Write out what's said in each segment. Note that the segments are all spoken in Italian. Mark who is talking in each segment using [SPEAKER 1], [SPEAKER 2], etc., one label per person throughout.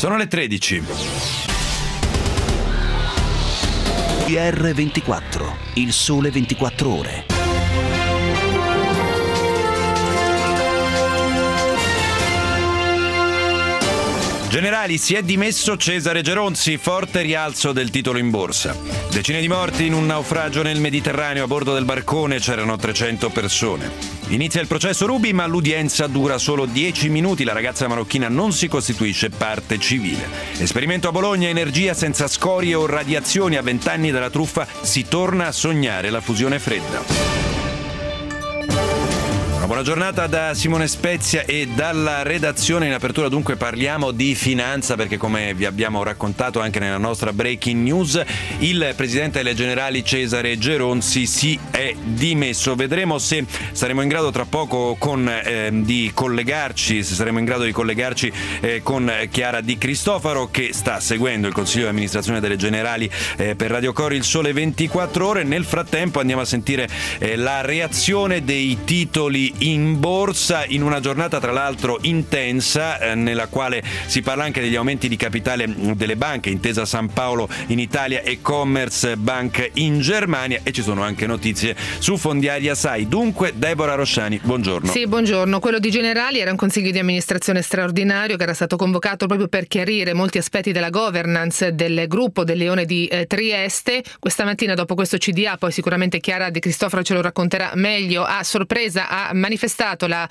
[SPEAKER 1] Sono le 13.
[SPEAKER 2] GR24, il sole 24 ore.
[SPEAKER 1] Generali, si è dimesso Cesare Geronzi, forte rialzo del titolo in borsa. Decine di morti in un naufragio nel Mediterraneo, a bordo del barcone c'erano 300 persone. Inizia il processo Ruby, ma l'udienza dura solo 10 minuti, la ragazza marocchina non si costituisce parte civile. Esperimento a Bologna, energia senza scorie o radiazioni, a 20 anni dalla truffa si torna a sognare la fusione fredda. Buona giornata da Simone Spezia e dalla redazione. In apertura dunque parliamo di finanza, perché come vi abbiamo raccontato anche nella nostra breaking news, il presidente delle Generali Cesare Geronzi si è dimesso. Vedremo se saremo in grado tra poco di collegarci con Chiara Di Cristofaro, che sta seguendo il Consiglio di amministrazione delle Generali per Radio Cori il Sole 24 ore. Nel frattempo andiamo a sentire la reazione dei titoli in borsa in una giornata tra l'altro intensa, nella quale si parla anche degli aumenti di capitale delle banche, Intesa San Paolo in Italia e Commerzbank in Germania, e ci sono anche notizie su Fondiaria Sai. Dunque, Deborah Rosciani, buongiorno.
[SPEAKER 3] Sì, buongiorno. Quello di Generali era un consiglio di amministrazione straordinario che era stato convocato proprio per chiarire molti aspetti della governance del gruppo del Leone di Trieste. Questa mattina, dopo questo CDA, poi sicuramente Chiara Di Cristofaro ce lo racconterà meglio, a sorpresa ha manifestato la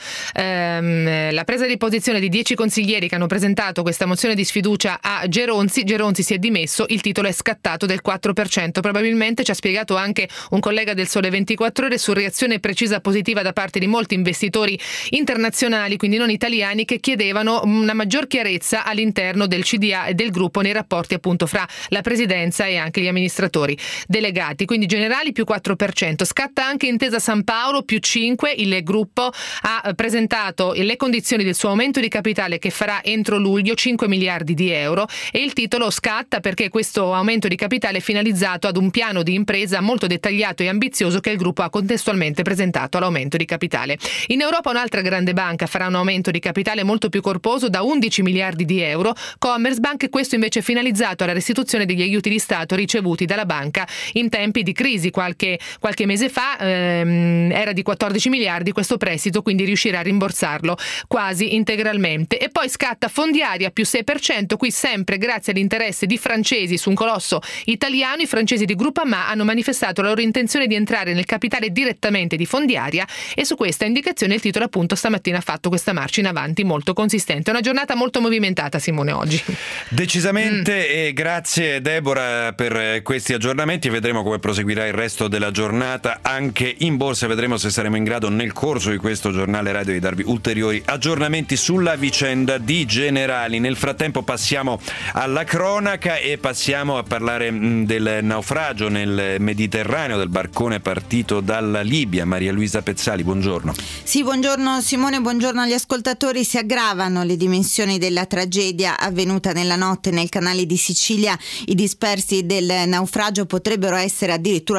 [SPEAKER 3] presa di posizione di 10 consiglieri che hanno presentato questa mozione di sfiducia a Geronzi. Geronzi si è dimesso, il titolo è scattato del 4%. Probabilmente, ci ha spiegato anche un collega del Sole 24 Ore, su reazione precisa positiva da parte di molti investitori internazionali, quindi non italiani, che chiedevano una maggior chiarezza all'interno del CDA e del gruppo nei rapporti appunto fra la presidenza e anche gli amministratori delegati. Quindi Generali più 4%, scatta anche Intesa San Paolo più 5%, il gruppo ha presentato le condizioni del suo aumento di capitale che farà entro luglio, 5 miliardi di euro, e il titolo scatta perché questo aumento di capitale è finalizzato ad un piano di impresa molto dettagliato e ambizioso che il gruppo ha contestualmente presentato all'aumento di capitale. In Europa un'altra grande banca farà un aumento di capitale molto più corposo, da 11 miliardi di euro, Commerzbank, questo invece è finalizzato alla restituzione degli aiuti di Stato ricevuti dalla banca in tempi di crisi. Qualche mese fa era di 14 miliardi questo prestito, quindi riuscirà a rimborsarlo quasi integralmente. E poi scatta Fondiaria più 6%, qui sempre grazie all'interesse di francesi su un colosso italiano. I francesi di Groupama hanno manifestato la loro intenzione di entrare nel capitale direttamente di Fondiaria, e su questa indicazione il titolo appunto stamattina ha fatto questa marcia in avanti molto consistente. Una giornata molto movimentata, Simone, oggi.
[SPEAKER 1] Decisamente, e grazie Deborah per questi aggiornamenti. Vedremo come proseguirà il resto della giornata anche in borsa, vedremo se saremo in grado nel corso di questo giornale radio di darvi ulteriori aggiornamenti sulla vicenda di Generali. Nel frattempo passiamo alla cronaca e passiamo a parlare del naufragio nel Mediterraneo del barcone partito dalla Libia. Maria Luisa Pezzali, buongiorno.
[SPEAKER 4] Sì, buongiorno Simone, buongiorno agli ascoltatori. Si aggravano le dimensioni della tragedia avvenuta nella notte nel canale di Sicilia. I dispersi del naufragio potrebbero essere addirittura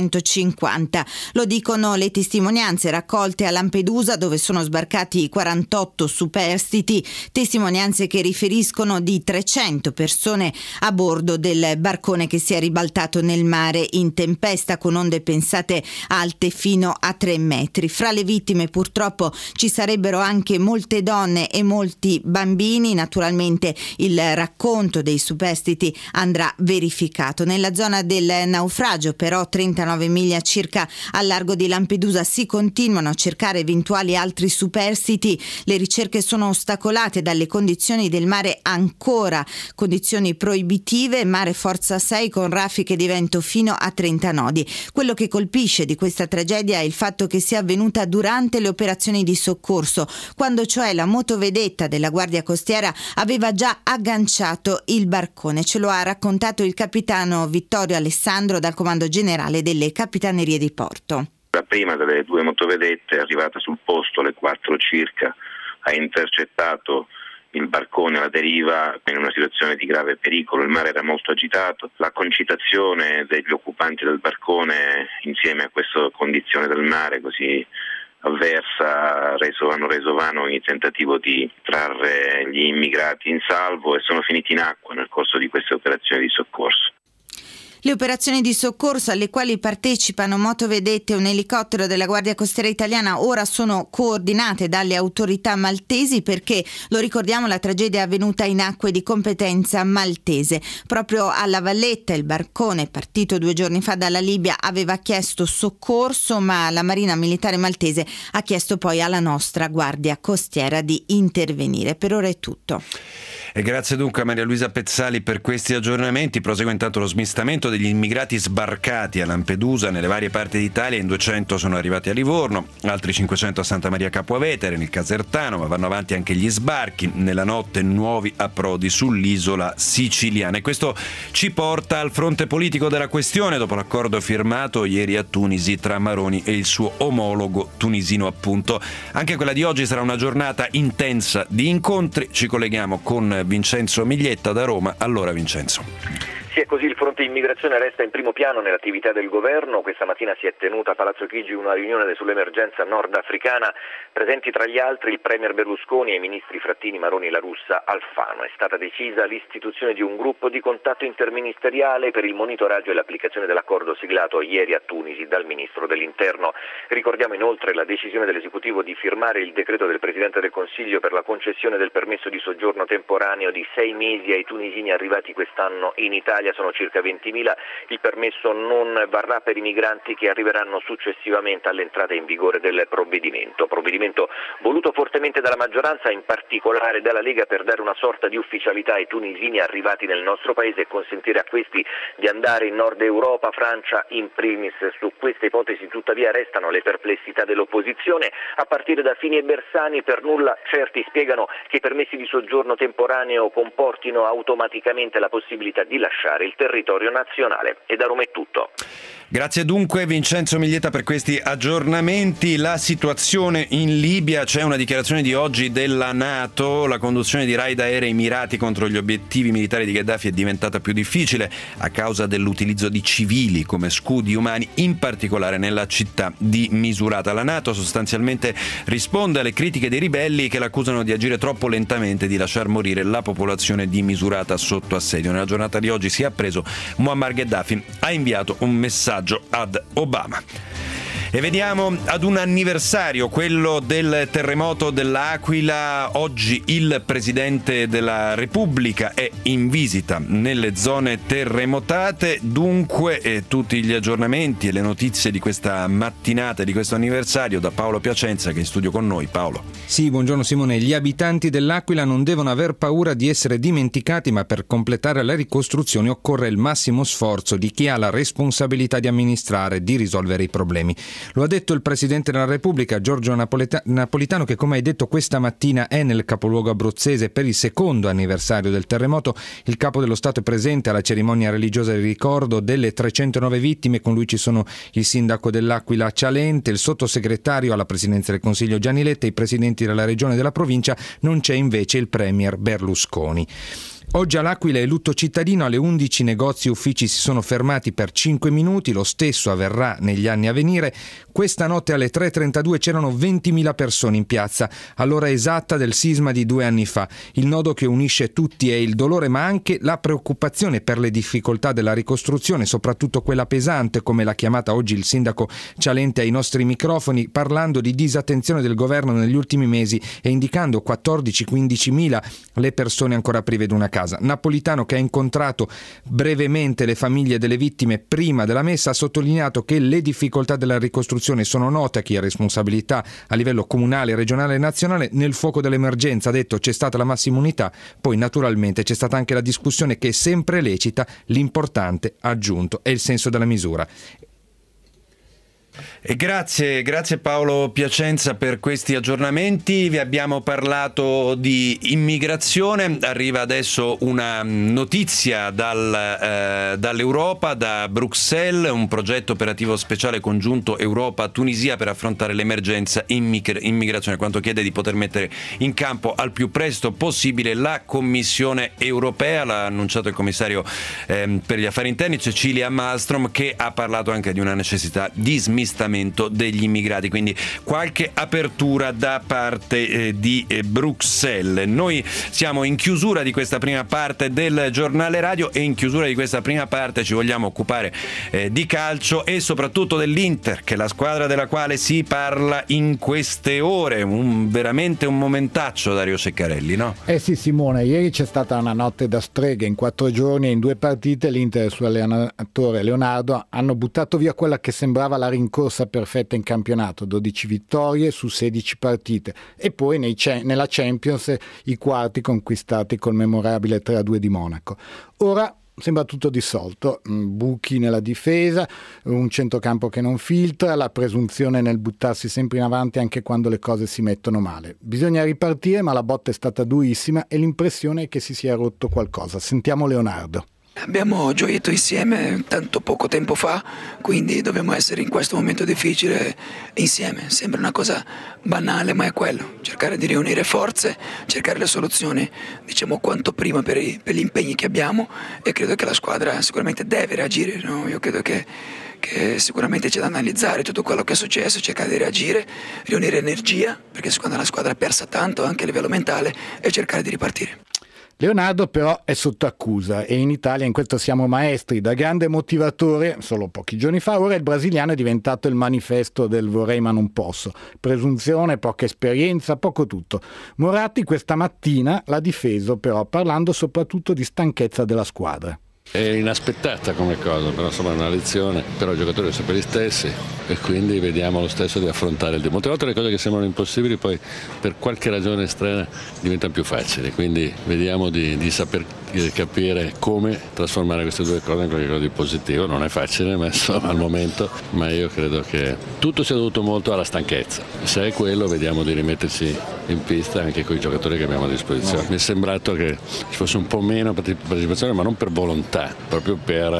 [SPEAKER 4] 250. Lo dicono le testimonianze raccolte a Lampedusa, dove sono sbarcati 48 superstiti, testimonianze che riferiscono di 300 persone a bordo del barcone che si è ribaltato nel mare in tempesta, con onde pensate alte fino a 3 metri. Fra le vittime purtroppo ci sarebbero anche molte donne e molti bambini. Naturalmente il racconto dei superstiti andrà verificato. Nella zona del naufragio, però, 39 miglia circa al largo di Lampedusa, si continuano a cercare eventuali altri superstiti. Le ricerche sono ostacolate dalle condizioni del mare, ancora condizioni proibitive, mare forza 6 con raffiche di vento fino a 30 nodi. Quello che colpisce di questa tragedia è il fatto che sia avvenuta durante le operazioni di soccorso, quando cioè la motovedetta della Guardia Costiera aveva già agganciato il barcone. Ce lo ha raccontato il capitano Vittorio Alessandro dal Comando Generale delle Capitanerie di Porto.
[SPEAKER 5] La prima delle 2 motovedette è arrivata sul posto alle 4 circa, ha intercettato il barcone alla deriva in una situazione di grave pericolo. Il mare era molto agitato, la concitazione degli occupanti del barcone insieme a questa condizione del mare così avversa hanno reso vano ogni tentativo di trarre gli immigrati in salvo e sono finiti in acqua nel corso di queste operazioni di soccorso.
[SPEAKER 4] Le operazioni di soccorso alle quali partecipano motovedette e un elicottero della Guardia Costiera Italiana ora sono coordinate dalle autorità maltesi perché, lo ricordiamo, la tragedia è avvenuta in acque di competenza maltese. Proprio alla Valletta il barcone partito 2 giorni fa dalla Libia aveva chiesto soccorso, ma la Marina Militare Maltese ha chiesto poi alla nostra Guardia Costiera di intervenire. Per ora è tutto.
[SPEAKER 1] E grazie dunque a Maria Luisa Pezzali per questi aggiornamenti. Prosegue intanto lo smistamento degli immigrati sbarcati a Lampedusa nelle varie parti d'Italia. In 200 sono arrivati a Livorno, altri 500 a Santa Maria Capua Vetere, nel Casertano, ma vanno avanti anche gli sbarchi. Nella notte nuovi approdi sull'isola siciliana. E questo ci porta al fronte politico della questione dopo l'accordo firmato ieri a Tunisi tra Maroni e il suo omologo tunisino, appunto. Anche quella di oggi sarà una giornata intensa di incontri. Ci colleghiamo con Vincenzo Miglietta da Roma. Allora Vincenzo.
[SPEAKER 6] Sì, è così, il fronte immigrazione resta in primo piano nell'attività del governo. Questa mattina si è tenuta a Palazzo Chigi una riunione sull'emergenza nordafricana, presenti tra gli altri il premier Berlusconi e i ministri Frattini, Maroni, La Russa, Alfano. È stata decisa l'istituzione di un gruppo di contatto interministeriale per il monitoraggio e l'applicazione dell'accordo siglato ieri a Tunisi dal ministro dell'Interno. Ricordiamo inoltre la decisione dell'esecutivo di firmare il decreto del Presidente del Consiglio per la concessione del permesso di soggiorno temporaneo di 6 mesi ai tunisini arrivati quest'anno in Italia. Sono circa 20.000, il permesso non varrà per i migranti che arriveranno successivamente all'entrata in vigore del provvedimento voluto fortemente dalla maggioranza, in particolare dalla Lega, per dare una sorta di ufficialità ai tunisini arrivati nel nostro paese e consentire a questi di andare in Nord Europa, Francia in primis. Su questa ipotesi tuttavia restano le perplessità dell'opposizione, a partire da Fini e Bersani. Per nulla certi spiegano che i permessi di soggiorno temporaneo comportino automaticamente la possibilità di lasciare il territorio nazionale. E da Roma è tutto.
[SPEAKER 1] Grazie dunque Vincenzo Miglietta per questi aggiornamenti. La situazione in Libia, c'è una dichiarazione di oggi della NATO: la conduzione di raid aerei mirati contro gli obiettivi militari di Gheddafi è diventata più difficile a causa dell'utilizzo di civili come scudi umani, in particolare nella città di Misurata. La NATO sostanzialmente risponde alle critiche dei ribelli che l'accusano di agire troppo lentamente e di lasciar morire la popolazione di Misurata sotto assedio. Nella giornata di oggi si è appreso Muammar Gheddafi ha inviato un messaggio ad Obama. E veniamo ad un anniversario, quello del terremoto dell'Aquila. Oggi il Presidente della Repubblica è in visita nelle zone terremotate. Dunque tutti gli aggiornamenti e le notizie di questa mattinata, di questo anniversario, da Paolo Piacenza, che è in studio con noi. Paolo.
[SPEAKER 7] Sì, buongiorno Simone. Gli abitanti dell'Aquila non devono aver paura di essere dimenticati, ma per completare la ricostruzione occorre il massimo sforzo di chi ha la responsabilità di amministrare, di risolvere i problemi. Lo ha detto il Presidente della Repubblica, Giorgio Napolitano, che, come hai detto, questa mattina è nel capoluogo abruzzese per il secondo anniversario del terremoto. Il Capo dello Stato è presente alla cerimonia religiosa di ricordo delle 309 vittime. Con lui ci sono il sindaco dell'Aquila Cialente, il sottosegretario alla Presidenza del Consiglio Gianni Letta, i presidenti della regione e della provincia. Non c'è invece il premier Berlusconi. Oggi all'Aquila è lutto cittadino, alle 11 negozi e uffici si sono fermati per 5 minuti, lo stesso avverrà negli anni a venire. Questa notte alle 3:32 c'erano 20.000 persone in piazza, all'ora esatta del sisma di 2 anni fa. Il nodo che unisce tutti è il dolore, ma anche la preoccupazione per le difficoltà della ricostruzione, soprattutto quella pesante, come l'ha chiamata oggi il sindaco Cialente ai nostri microfoni, parlando di disattenzione del governo negli ultimi mesi e indicando 14-15.000 le persone ancora prive di una casa. Napolitano, che ha incontrato brevemente le famiglie delle vittime prima della messa, ha sottolineato che le difficoltà della ricostruzione sono note a chi ha responsabilità a livello comunale, regionale e nazionale. Nel fuoco dell'emergenza, ha detto, c'è stata la massima unità, poi naturalmente c'è stata anche la discussione che è sempre lecita, l'importante, ha aggiunto, è il senso della misura.
[SPEAKER 1] E grazie Paolo Piacenza per questi aggiornamenti. Vi abbiamo parlato di immigrazione, arriva adesso una notizia dall'Europa, da Bruxelles, un progetto operativo speciale congiunto Europa-Tunisia per affrontare l'emergenza immigrazione, quanto chiede di poter mettere in campo al più presto possibile la Commissione europea. L'ha annunciato il commissario per gli affari interni Cecilia Malmström, che ha parlato anche di una necessità di smistamento smistamento degli immigrati, quindi qualche apertura da parte di Bruxelles. Noi siamo in chiusura di questa prima parte del giornale radio, e in chiusura di questa prima parte ci vogliamo occupare di calcio e soprattutto dell'Inter, che è la squadra della quale si parla in queste ore. Veramente un momentaccio, Dario Ceccarelli, no?
[SPEAKER 8] Sì, Simone, ieri c'è stata una notte da streghe. In 4 giorni e in 2 partite l'Inter e il suo allenatore Leonardo hanno buttato via quella che sembrava la rincorsa perfetta in campionato: 12 vittorie su 16 partite, e poi nella Champions i quarti conquistati col memorabile 3-2 di Monaco. Ora sembra tutto dissolto, buchi nella difesa, un centrocampo che non filtra, la presunzione nel buttarsi sempre in avanti anche quando le cose si mettono male. Bisogna ripartire, ma la botta è stata durissima e l'impressione è che si sia rotto qualcosa. Sentiamo Leonardo.
[SPEAKER 9] Abbiamo gioito insieme tanto poco tempo fa, quindi dobbiamo essere in questo momento difficile insieme. Sembra una cosa banale, ma è quello: cercare di riunire forze, cercare le soluzioni, diciamo, quanto prima per gli impegni che abbiamo, e credo che la squadra sicuramente deve reagire, no? Io credo che sicuramente c'è da analizzare tutto quello che è successo, cercare di reagire, riunire energia, perché secondo me la squadra ha persa tanto anche a livello mentale, e cercare di ripartire.
[SPEAKER 8] Leonardo però è sotto accusa, e in Italia in questo siamo maestri. Da grande motivatore, solo pochi giorni fa, ora il brasiliano è diventato il manifesto del vorrei ma non posso. Presunzione, poca esperienza, poco tutto. Moratti questa mattina l'ha difeso però, parlando soprattutto di stanchezza della squadra.
[SPEAKER 10] È inaspettata come cosa, però insomma è una lezione, però i giocatori sono sempre gli stessi e quindi vediamo lo stesso di affrontare il molte volte le cose che sembrano impossibili poi per qualche ragione estrema diventano più facili, quindi vediamo di saper capire come trasformare queste due cose in qualcosa di positivo. Non è facile, ma insomma al momento, ma io credo che tutto sia dovuto molto alla stanchezza. Se è quello, vediamo di rimetterci in pista anche con i giocatori che abbiamo a disposizione. Mi è sembrato che ci fosse un po' meno partecipazione, ma non per volontà, proprio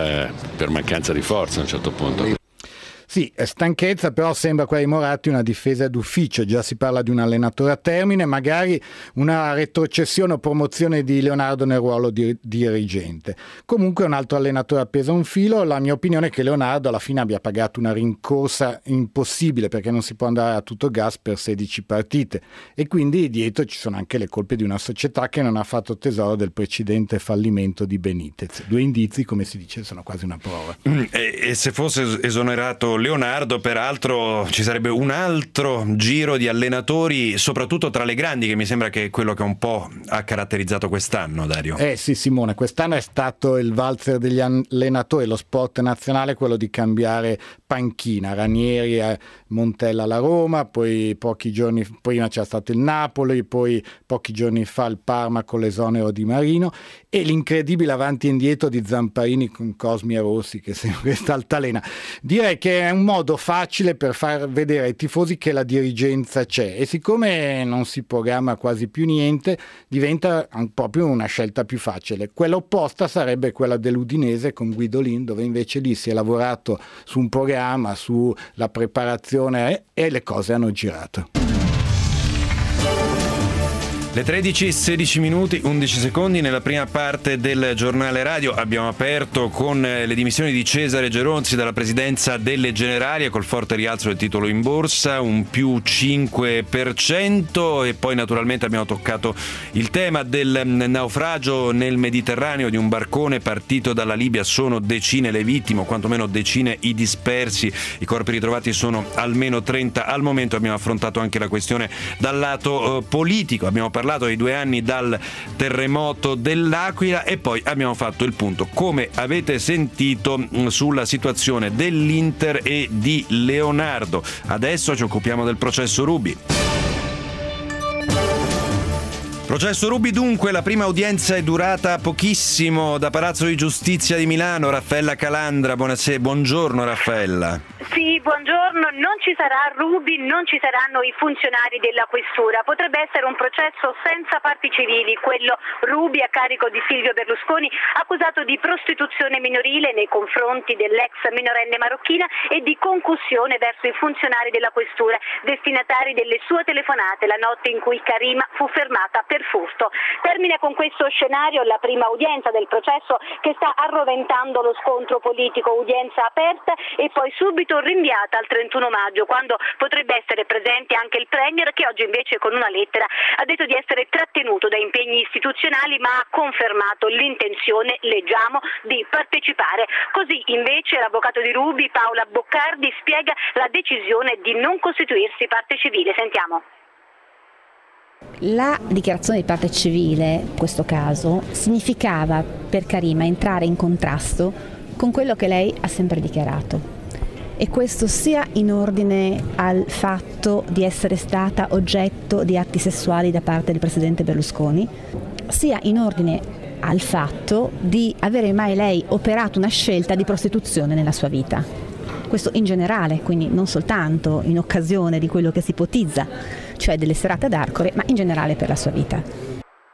[SPEAKER 10] per mancanza di forza a un certo punto.
[SPEAKER 8] Sì, stanchezza, però sembra quella di Moratti una difesa d'ufficio. Già si parla di un allenatore a termine, magari una retrocessione o promozione di Leonardo nel ruolo di dirigente. Comunque un altro allenatore appesa un filo. La mia opinione è che Leonardo alla fine abbia pagato una rincorsa impossibile, perché non si può andare a tutto gas per 16 partite, e quindi dietro ci sono anche le colpe di una società che non ha fatto tesoro del precedente fallimento di Benitez. 2 indizi, come si dice, sono quasi una prova.
[SPEAKER 1] E se fosse esonerato Leonardo, peraltro ci sarebbe un altro giro di allenatori, soprattutto tra le grandi, che mi sembra che è quello che un po' ha caratterizzato quest'anno, Dario.
[SPEAKER 8] Sì, Simone, quest'anno è stato il valzer degli allenatori, lo sport nazionale, quello di cambiare panchina. Ranieri a Montella alla Roma, poi pochi giorni prima c'era stato il Napoli, poi pochi giorni fa il Parma con l'esonero di Marino, e l'incredibile avanti e indietro di Zamparini con Cosmi e Rossi, che sembra questa altalena. Direi che è un modo facile per far vedere ai tifosi che la dirigenza c'è, e siccome non si programma quasi più niente, diventa proprio una scelta più facile. Quella opposta sarebbe quella dell'Udinese con Guidolin, dove invece lì si è lavorato su un programma, sulla preparazione, e le cose hanno girato.
[SPEAKER 1] Le 13:16 11 secondi. Nella prima parte del giornale radio abbiamo aperto con le dimissioni di Cesare Geronzi dalla presidenza delle Generali, col forte rialzo del titolo in borsa, un più 5%, e poi naturalmente abbiamo toccato il tema del naufragio nel Mediterraneo di un barcone partito dalla Libia. Sono decine le vittime, o quantomeno decine i dispersi, i corpi ritrovati sono almeno 30 al momento. Abbiamo affrontato anche la questione dal lato politico, abbiamo parlato dei 2 anni dal terremoto dell'Aquila, e poi abbiamo fatto il punto, come avete sentito, sulla situazione dell'Inter e di Leonardo. Adesso ci occupiamo del processo Ruby. Processo Ruby dunque, la prima udienza è durata pochissimo. Da Palazzo di Giustizia di Milano, Raffaella Calandra, buongiorno Raffaella.
[SPEAKER 11] Sì, buongiorno. Non ci sarà Ruby, non ci saranno i funzionari della questura. Potrebbe essere un processo senza parti civili, quello Ruby a carico di Silvio Berlusconi, accusato di prostituzione minorile nei confronti dell'ex minorenne marocchina e di concussione verso i funzionari della questura, destinatari delle sue telefonate la notte in cui Karima fu fermata per furto. Termina con questo scenario la prima udienza del processo, che sta arroventando lo scontro politico. Udienza aperta e poi subito subito rinviata al 31 maggio, quando potrebbe essere presente anche il Premier, che oggi invece con una lettera ha detto di essere trattenuto da impegni istituzionali, ma ha confermato l'intenzione, leggiamo, di partecipare. Così invece l'avvocato di Ruby, Paola Boccardi, spiega la decisione di non costituirsi parte civile. Sentiamo.
[SPEAKER 12] La dichiarazione di parte civile, in questo caso, significava per Karima entrare in contrasto con quello che lei ha sempre dichiarato. E questo sia in ordine al fatto di essere stata oggetto di atti sessuali da parte del presidente Berlusconi, sia in ordine al fatto di avere mai lei operato una scelta di prostituzione nella sua vita. Questo in generale, quindi non soltanto in occasione di quello che si ipotizza, cioè delle serate ad Arcore, ma in generale per la sua vita.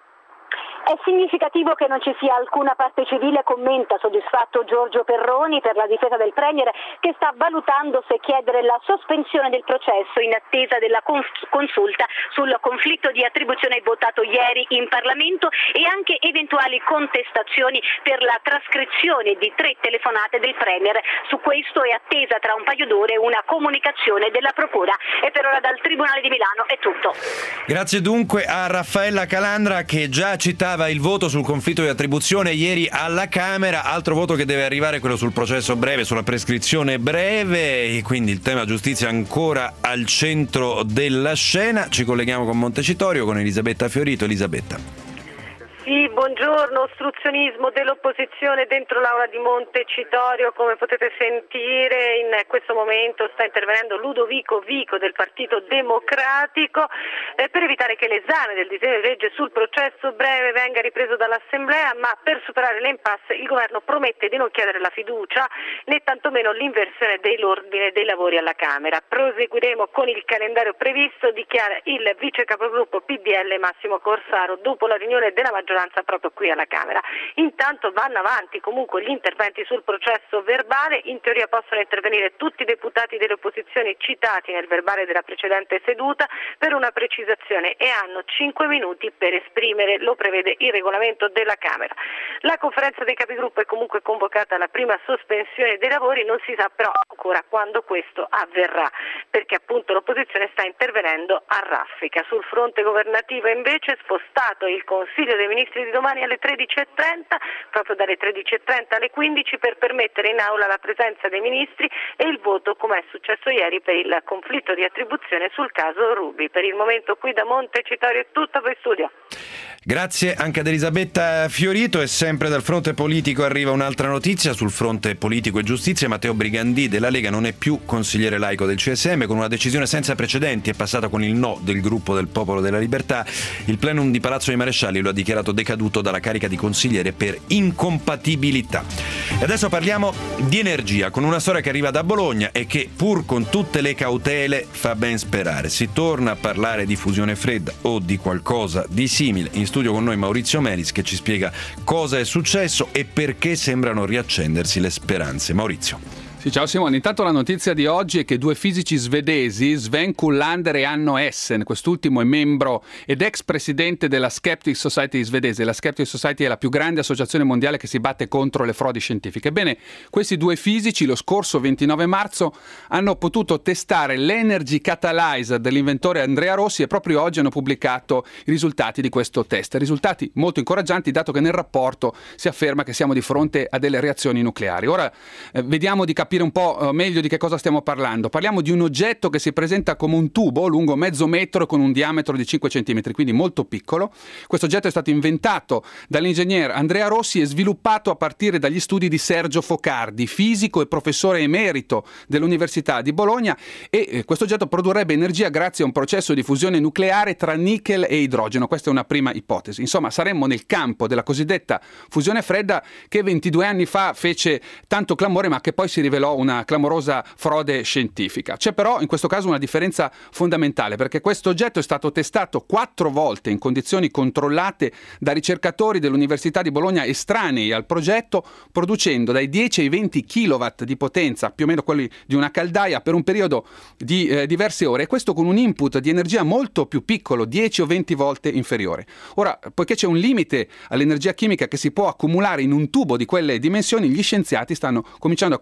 [SPEAKER 11] È significativo che non ci sia alcuna parte civile, commenta soddisfatto Giorgio Perroni per la difesa del Premier, che sta valutando se chiedere la sospensione del processo in attesa della consulta sul conflitto di attribuzione votato ieri in Parlamento e anche eventuali contestazioni per la trascrizione di 3 telefonate del Premier. Su questo è attesa tra un paio d'ore una comunicazione della Procura. E per ora dal Tribunale di Milano è tutto.
[SPEAKER 1] Grazie dunque a Raffaella Calandra, che già citava il voto sul conflitto di attribuzione ieri alla Camera. Altro voto che deve arrivare è quello sul processo breve, sulla prescrizione breve, e quindi il tema giustizia ancora al centro della scena. Ci colleghiamo con Montecitorio, con Elisabetta Fiorito. Elisabetta.
[SPEAKER 13] Sì, buongiorno. Ostruzionismo dell'opposizione dentro l'aula di Montecitorio. Come potete sentire, in questo momento sta intervenendo Ludovico Vico del Partito Democratico per evitare che l'esame del disegno di legge sul processo breve venga ripreso dall'Assemblea, ma per superare l'impasse il governo promette di non chiedere la fiducia né tantomeno l'inversione dell'ordine dei lavori alla Camera. Proseguiremo con il calendario previsto, dichiara il vice capogruppo PDL Massimo Corsaro dopo la riunione della maggioranza proprio qui alla Camera. Intanto vanno avanti comunque gli interventi sul processo verbale. In teoria possono intervenire tutti i deputati delle opposizioni citati nel verbale della precedente seduta per una precisazione e hanno 5 minuti per esprimere, lo prevede il regolamento della Camera. La conferenza dei capigruppo è comunque convocata alla prima sospensione dei lavori, non si sa però ancora quando questo avverrà, perché appunto l'opposizione sta intervenendo a raffica. Sul fronte governativo invece è spostato il Consiglio dei Ministri di domani alle 13.30, proprio dalle 13.30 alle 15, per permettere in aula la presenza dei ministri e il voto, come è successo ieri, per il conflitto di attribuzione sul caso Ruby. Per il momento qui da Montecitorio è tutto, poi studio.
[SPEAKER 1] Grazie anche ad Elisabetta Fiorito. E sempre dal fronte politico arriva un'altra notizia. Sul fronte politico e giustizia, Matteo Brigandì della Lega non è più consigliere laico del CSM. Con una decisione senza precedenti è passata con il no del gruppo del Popolo della Libertà. Il plenum di Palazzo dei Marescialli lo ha dichiarato decaduto dalla carica di consigliere per incompatibilità. E adesso parliamo di energia, con una storia che arriva da Bologna e che, pur con tutte le cautele, fa ben sperare. Si torna a parlare di fusione fredda o di qualcosa di simile. In studio con noi Maurizio Melis, che ci spiega cosa è successo e perché sembrano riaccendersi le speranze. Maurizio.
[SPEAKER 14] Sì, ciao Simone. Intanto la notizia di oggi è che 2 fisici svedesi, Sven Kullander e Anno Essen, quest'ultimo è membro ed ex presidente della Skeptic Society svedese. La Skeptic Society è la più grande associazione mondiale che si batte contro le frodi scientifiche. Ebbene, questi 2 fisici lo scorso 29 marzo hanno potuto testare l'Energy Catalyzer dell'inventore Andrea Rossi e proprio oggi hanno pubblicato i risultati di questo test. Risultati molto incoraggianti, dato che nel rapporto si afferma che siamo di fronte a delle reazioni nucleari. Ora vediamo di capire un po' meglio di che cosa stiamo parlando. Parliamo di un oggetto che si presenta come un tubo lungo mezzo metro con un diametro di 5 cm, quindi molto piccolo. Questo oggetto è stato inventato dall'ingegnere Andrea Rossi e sviluppato a partire dagli studi di Sergio Focardi, fisico e professore emerito dell'Università di Bologna, e questo oggetto produrrebbe energia grazie a un processo di fusione nucleare tra nickel e idrogeno. Questa è una prima ipotesi. Insomma, saremmo nel campo della cosiddetta fusione fredda, che 22 anni fa fece tanto clamore ma che poi si rivelò una clamorosa frode scientifica. C'è però in questo caso una differenza fondamentale, perché questo oggetto è stato testato 4 volte in condizioni controllate da ricercatori dell'Università di Bologna estranei al progetto, producendo dai 10 ai 20 kW di potenza, più o meno quelli di una caldaia, per un periodo di diverse ore, e questo con un input di energia molto più piccolo, 10 o 20 volte inferiore. Ora, poiché c'è un limite all'energia chimica che si può accumulare in un tubo di quelle dimensioni, gli scienziati stanno cominciando a convincersi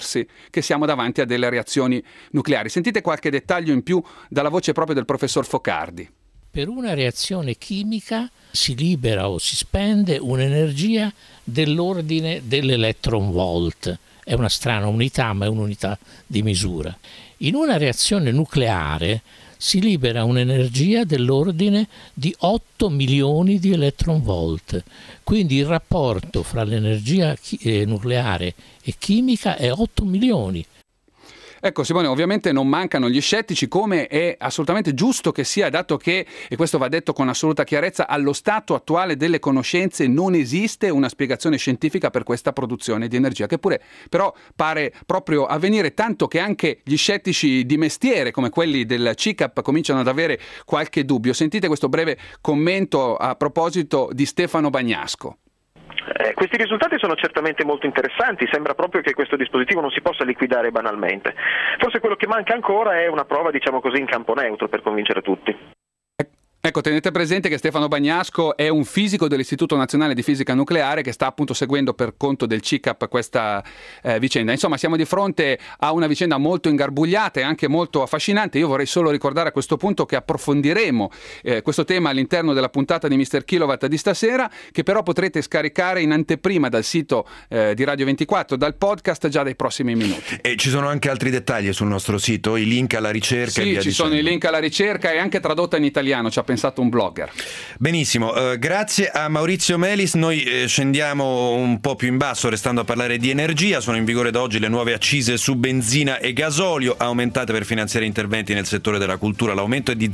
[SPEAKER 14] convincersi che siamo davanti a delle reazioni nucleari. Sentite qualche dettaglio in più dalla voce proprio del professor Focardi.
[SPEAKER 15] Per una reazione chimica si libera o si spende un'energia dell'ordine dell'electron-volt. È una strana unità, ma è un'unità di misura. In una reazione nucleare si libera un'energia dell'ordine di 8 milioni di electron-volt. Quindi il rapporto fra l'energia nucleare e chimica è 8 milioni.
[SPEAKER 14] Ecco Simone, ovviamente non mancano gli scettici, come è assolutamente giusto che sia, dato che, e questo va detto con assoluta chiarezza, allo stato attuale delle conoscenze non esiste una spiegazione scientifica per questa produzione di energia, che pure però pare proprio avvenire, tanto che anche gli scettici di mestiere, come quelli del CICAP, cominciano ad avere qualche dubbio. Sentite questo breve commento a proposito di Stefano Bagnasco.
[SPEAKER 16] Questi risultati sono certamente molto interessanti, sembra proprio che questo dispositivo non si possa liquidare banalmente. Forse quello che manca ancora è una prova, diciamo così, in campo neutro per convincere tutti.
[SPEAKER 14] Ecco, tenete presente che Stefano Bagnasco è un fisico dell'Istituto Nazionale di Fisica Nucleare che sta appunto seguendo per conto del CICAP questa vicenda. Insomma, siamo di fronte a una vicenda molto ingarbugliata e anche molto affascinante. Io vorrei solo ricordare a questo punto che approfondiremo questo tema all'interno della puntata di Mr. Kilowatt di stasera, che però potrete scaricare in anteprima dal sito di Radio 24, dal podcast, già dai prossimi minuti.
[SPEAKER 1] E ci sono anche altri dettagli sul nostro sito, i link alla ricerca e via
[SPEAKER 14] Sì, ci sono i link alla ricerca e anche tradotta in italiano, ci ha pensato un blogger.
[SPEAKER 1] Benissimo, grazie a Maurizio Melis. Noi scendiamo un po' più in basso restando a parlare di energia. Sono in vigore da oggi le nuove accise su benzina e gasolio, aumentate per finanziare interventi nel settore della cultura. L'aumento è di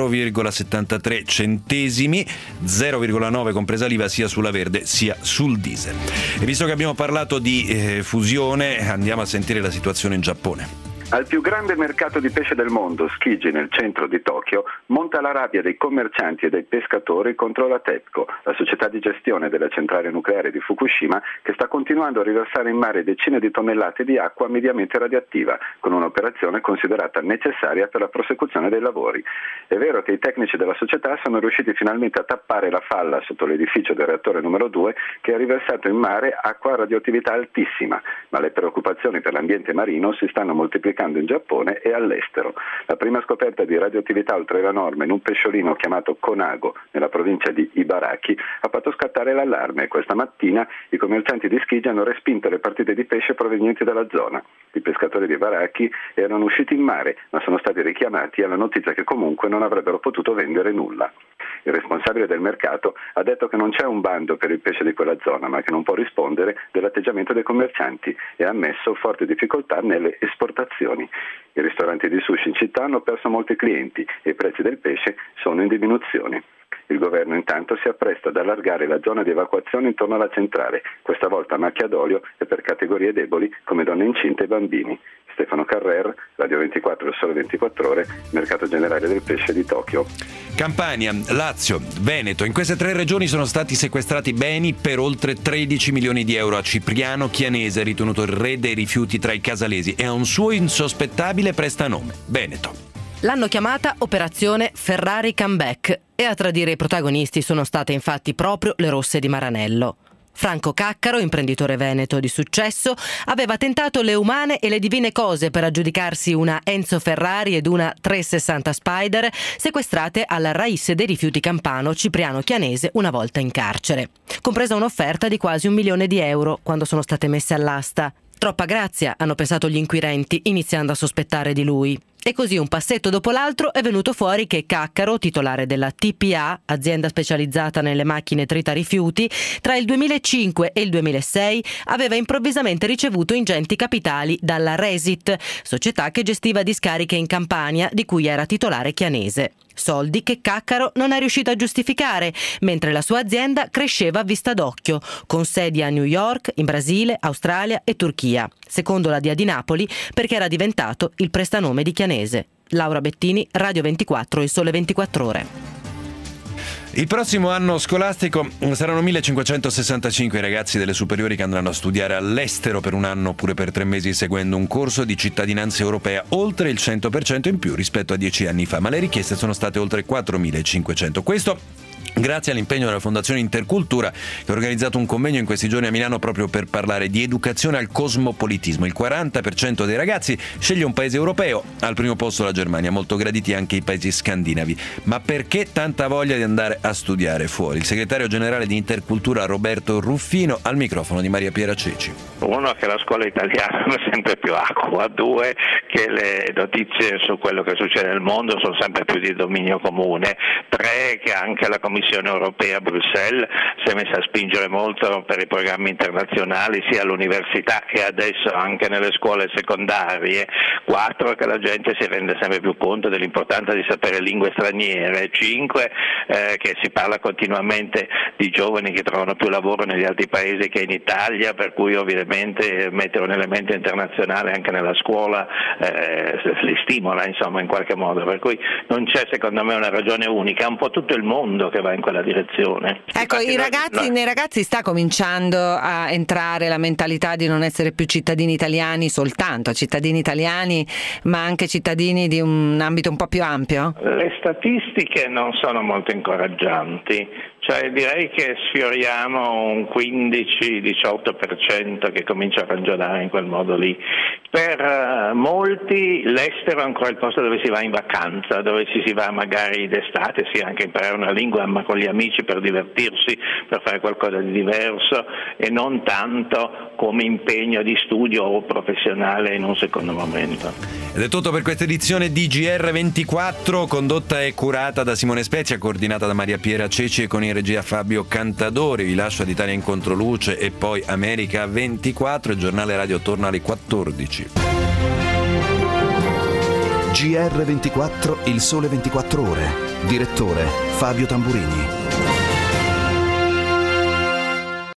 [SPEAKER 1] 0,73 centesimi, 0,9 compresa l'IVA sia sulla verde sia sul diesel. E visto che abbiamo parlato di fusione, andiamo a sentire la situazione in Giappone.
[SPEAKER 17] Al più grande mercato di pesce del mondo, Tsukiji, nel centro di Tokyo, monta la rabbia dei commercianti e dei pescatori contro la TEPCO, la società di gestione della centrale nucleare di Fukushima, che sta continuando a riversare in mare decine di tonnellate di acqua mediamente radioattiva, con un'operazione considerata necessaria per la prosecuzione dei lavori. È vero che i tecnici della società sono riusciti finalmente a tappare la falla sotto l'edificio del reattore numero 2, che ha riversato in mare acqua a radioattività altissima, ma le preoccupazioni per l'ambiente marino si stanno moltiplicando in Giappone e all'estero. La prima scoperta di radioattività oltre la norma in un pesciolino chiamato Konago, nella provincia di Ibaraki, ha fatto scattare l'allarme e questa mattina i commercianti di Tsukiji hanno respinto le partite di pesce provenienti dalla zona. I pescatori di Ibaraki erano usciti in mare, ma sono stati richiamati alla notizia che comunque non avrebbero potuto vendere nulla. Il responsabile del mercato ha detto che non c'è un bando per il pesce di quella zona, ma che non può rispondere dell'atteggiamento dei commercianti e ha ammesso forti difficoltà nelle esportazioni. I ristoranti di sushi in città hanno perso molti clienti e i prezzi del pesce sono in diminuzione. Il governo intanto si appresta ad allargare la zona di evacuazione intorno alla centrale, questa volta a macchia d'olio e per categorie deboli come donne incinte e bambini. Stefano Carrer, Radio 24 del Sole 24 Ore, Mercato Generale del Pesce di Tokyo.
[SPEAKER 1] Campania, Lazio, Veneto. In queste tre regioni sono stati sequestrati beni per oltre 13 milioni di euro a Cipriano Chianese, ritenuto il re dei rifiuti tra i casalesi, e a un suo insospettabile prestanome, Veneto.
[SPEAKER 18] L'hanno chiamata Operazione Ferrari Comeback e a tradire i protagonisti sono state infatti proprio le rosse di Maranello. Franco Caccaro, imprenditore veneto di successo, aveva tentato le umane e le divine cose per aggiudicarsi una Enzo Ferrari ed una 360 Spider sequestrate al Raisse dei rifiuti campano Cipriano Chianese una volta in carcere, compresa un'offerta di quasi 1 milione di euro quando sono state messe all'asta. Troppa grazia, hanno pensato gli inquirenti, iniziando a sospettare di lui. E così un passetto dopo l'altro è venuto fuori che Caccaro, titolare della TPA, azienda specializzata nelle macchine tritarifiuti, tra il 2005 e il 2006 aveva improvvisamente ricevuto ingenti capitali dalla Resit, società che gestiva discariche in Campania di cui era titolare Chianese. Soldi che Caccaro non è riuscito a giustificare, mentre la sua azienda cresceva a vista d'occhio, con sedi a New York, in Brasile, Australia e Turchia, secondo la DIA di Napoli, perché era diventato il prestanome di Chianese. Laura Bettini, Radio 24 e Sole 24 Ore.
[SPEAKER 1] Il prossimo anno scolastico saranno 1565 i ragazzi delle superiori che andranno a studiare all'estero per un anno oppure per 3 mesi seguendo un corso di cittadinanza europea, oltre il 100% in più rispetto a 10 anni fa, ma le richieste sono state oltre 4.500. Questo grazie all'impegno della Fondazione Intercultura, che ha organizzato un convegno in questi giorni a Milano proprio per parlare di educazione al cosmopolitismo. Il 40% dei ragazzi sceglie un paese europeo, al primo posto la Germania, molto graditi anche i paesi scandinavi. Ma perché tanta voglia di andare a studiare fuori? Il segretario generale di Intercultura Roberto Ruffino al microfono di Maria Piera Ceci.
[SPEAKER 19] Uno, che la scuola italiana è sempre più acqua; due, che le notizie su quello che succede nel mondo sono sempre più di dominio comune; tre, che anche la Commissione europea a Bruxelles si è messa a spingere molto per i programmi internazionali sia all'università che adesso anche nelle scuole secondarie; quattro, che la gente si rende sempre più conto dell'importanza di sapere lingue straniere; cinque, che si parla continuamente di giovani che trovano più lavoro negli altri paesi che in Italia, per cui ovviamente mettere un elemento internazionale anche nella scuola li stimola, insomma, in qualche modo, per cui non c'è secondo me una ragione unica, è un po' tutto il mondo che va in quella direzione.
[SPEAKER 20] Ecco, nei ragazzi sta cominciando a entrare la mentalità di non essere più cittadini italiani soltanto, cittadini italiani, ma anche cittadini di un ambito un po' più ampio?
[SPEAKER 19] Le statistiche non sono molto incoraggianti, cioè direi che sfioriamo un 15-18% che comincia a ragionare in quel modo lì. Per molti l'estero è ancora il posto dove si va in vacanza, dove si va magari d'estate, sì, anche imparare una lingua, ma con gli amici per divertirsi, per fare qualcosa di diverso, e non tanto come impegno di studio o professionale in un secondo momento.
[SPEAKER 1] Ed è tutto per questa edizione di GR24, condotta e curata da Simone Spezia, coordinata da Maria Piera Ceci e con in regia Fabio Cantadori. Vi lascio ad Italia in Controluce e poi America 24. Il giornale radio torna alle 14.
[SPEAKER 2] GR24, il sole 24 ore. Direttore Fabio Tamburini.